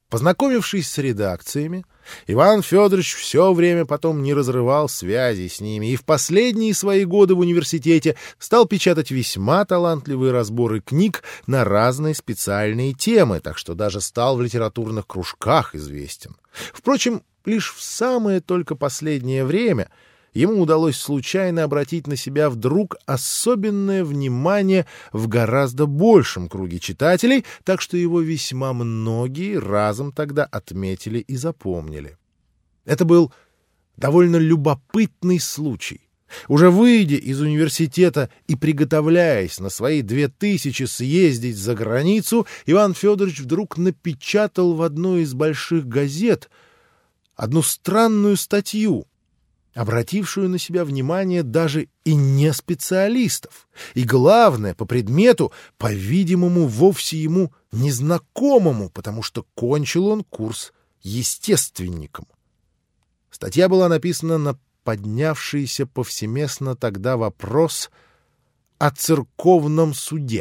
Познакомившись с редакциями, Иван Федорович все время потом не разрывал связи с ними и в последние свои годы в университете стал печатать весьма талантливые разборы книг на разные специальные темы, так что даже стал в литературных кружках известен. Впрочем, лишь в самое только последнее время ему удалось случайно обратить на себя вдруг особенное внимание в гораздо большем круге читателей, так что его весьма многие разом тогда отметили и запомнили. Это был довольно любопытный случай. Уже выйдя из университета и приготовляясь на свои 2000 съездить за границу, Иван Федорович вдруг напечатал в одной из больших газет одну странную статью, обратившую на себя внимание даже и не специалистов, и, главное, по предмету, по-видимому, вовсе ему незнакомому, потому что кончил он курс естественником. Статья была написана на поднявшийся повсеместно тогда вопрос о церковном суде.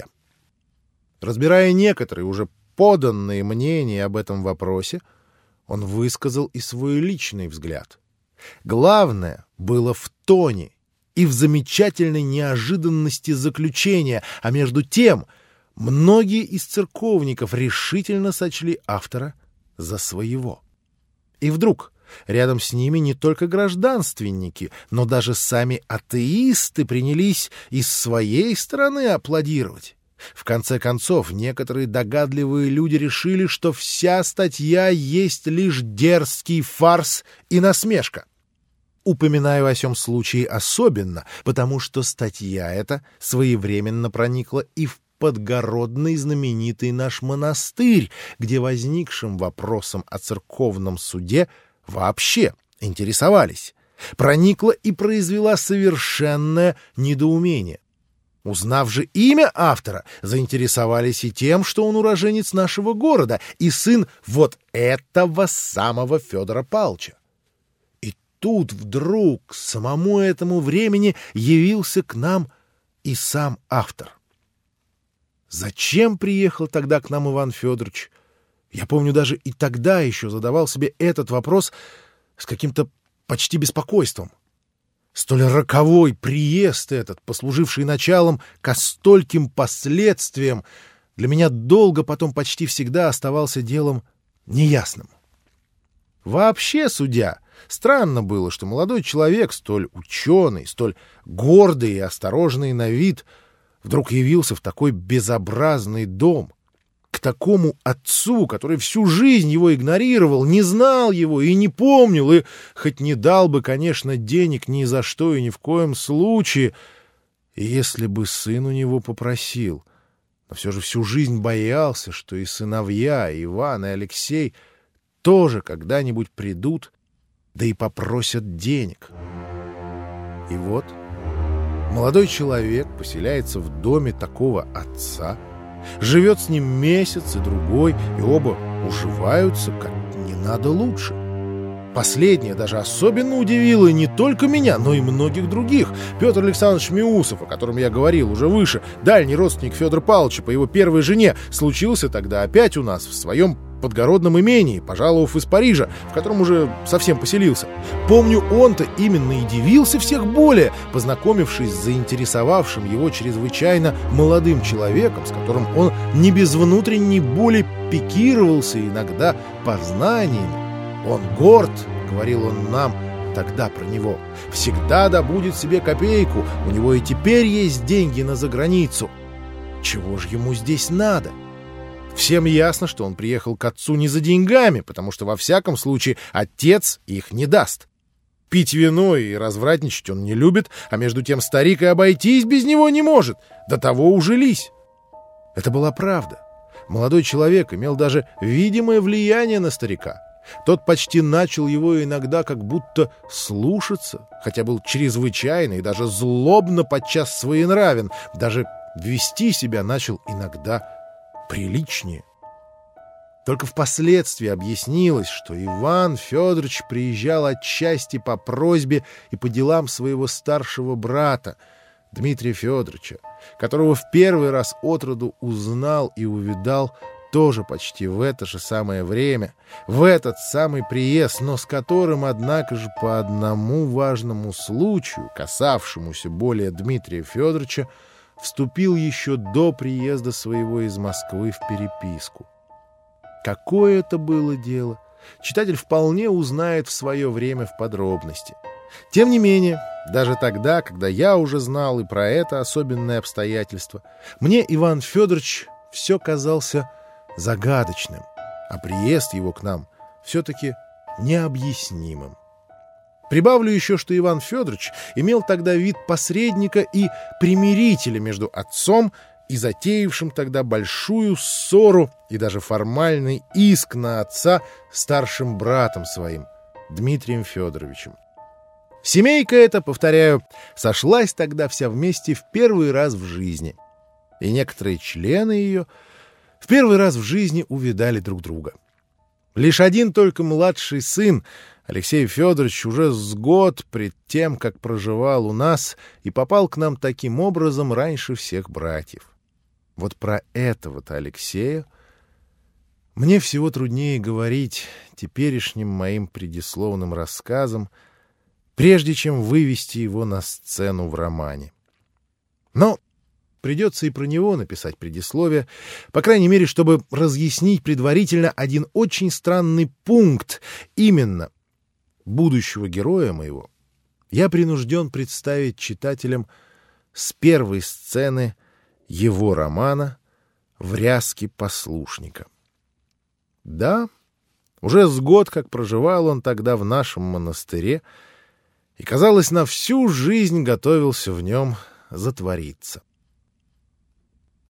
Разбирая некоторые уже поданные мнения об этом вопросе, он высказал и свой личный взгляд. Главное было в тоне и в замечательной неожиданности заключения, а между тем многие из церковников решительно сочли автора за своего. И вдруг рядом с ними не только гражданственники, но даже сами атеисты принялись и с своей стороны аплодировать. В конце концов, некоторые догадливые люди решили, что вся статья есть лишь дерзкий фарс и насмешка. Упоминаю о сём случае особенно, потому что статья эта своевременно проникла и в подгородный знаменитый наш монастырь, где возникшим вопросом о церковном суде вообще интересовались. Проникла и произвела совершенное недоумение. Узнав же имя автора, заинтересовались и тем, что он уроженец нашего города и сын вот этого самого Федора Павловича. И тут вдруг к самому этому времени явился к нам и сам автор. Зачем приехал тогда к нам Иван Федорович? Я помню, даже и тогда еще задавал себе этот вопрос с каким-то почти беспокойством. Столь роковой приезд этот, послуживший началом ко стольким последствиям, для меня долго потом почти всегда оставался делом неясным. Вообще, судя, странно было, что молодой человек, столь ученый, столь гордый и осторожный на вид, вдруг явился в такой безобразный дом, к такому отцу, который всю жизнь его игнорировал, не знал его и не помнил, и хоть не дал бы, конечно, денег ни за что и ни в коем случае, и если бы сын у него попросил, но все же всю жизнь боялся, что и сыновья, и Иван, и Алексей тоже когда-нибудь придут, да и попросят денег. И вот молодой человек поселяется в доме такого отца, живет с ним месяц и другой, и оба уживаются как не надо лучше. Последнее даже особенно удивило не только меня, но и многих других. Петр Александрович Миусов, о котором я говорил уже выше, дальний родственник Федора Павловича по его первой жене, случился тогда опять у нас в своем подгородном имении, пожаловав из Парижа, в котором уже совсем поселился. Помню, он-то именно и дивился всех более, познакомившись с заинтересовавшим его чрезвычайно молодым человеком, с которым он не без внутренней боли пикировался иногда познаниями. «Он горд», — говорил он нам тогда про него, — «всегда добудет себе копейку, у него и теперь есть деньги на заграницу. Чего же ему здесь надо?» Всем ясно, что он приехал к отцу не за деньгами, потому что, во всяком случае, отец их не даст. Пить вино и развратничать он не любит, а между тем старик и обойтись без него не может. До того ужились. Это была правда. Молодой человек имел даже видимое влияние на старика. Тот почти начал его иногда как будто слушаться, хотя был чрезвычайно и даже злобно подчас своенравен, даже вести себя начал иногда приличнее. Только впоследствии объяснилось, что Иван Федорович приезжал отчасти по просьбе и по делам своего старшего брата Дмитрия Федоровича, которого в первый раз отроду узнал и увидал тоже почти в это же самое время, в этот самый приезд, но с которым, однако же, по одному важному случаю, касавшемуся более Дмитрия Федоровича, вступил еще до приезда своего из Москвы в переписку. Какое это было дело, читатель вполне узнает в свое время в подробности. Тем не менее, даже тогда, когда я уже знал и про это особенное обстоятельство, мне Иван Федорович все казался загадочным, а приезд его к нам все-таки необъяснимым. Прибавлю еще, что Иван Федорович имел тогда вид посредника и примирителя между отцом и затеявшим тогда большую ссору и даже формальный иск на отца старшим братом своим, Дмитрием Федоровичем. Семейка эта, повторяю, сошлась тогда вся вместе в первый раз в жизни, и некоторые члены ее в первый раз в жизни увидали друг друга. Лишь один только младший сын, Алексей Федорович, уже с год пред тем, как проживал у нас, и попал к нам таким образом раньше всех братьев. Вот про этого-то Алексея мне всего труднее говорить теперешним моим предисловным рассказом, прежде чем вывести его на сцену в романе. Но придется и про него написать предисловие, по крайней мере, чтобы разъяснить предварительно один очень странный пункт, именно будущего героя моего. Я принужден представить читателям с первой сцены его романа «В ряске послушника». Да, уже с год, как проживал он тогда в нашем монастыре, и, казалось, на всю жизнь готовился в нем затвориться.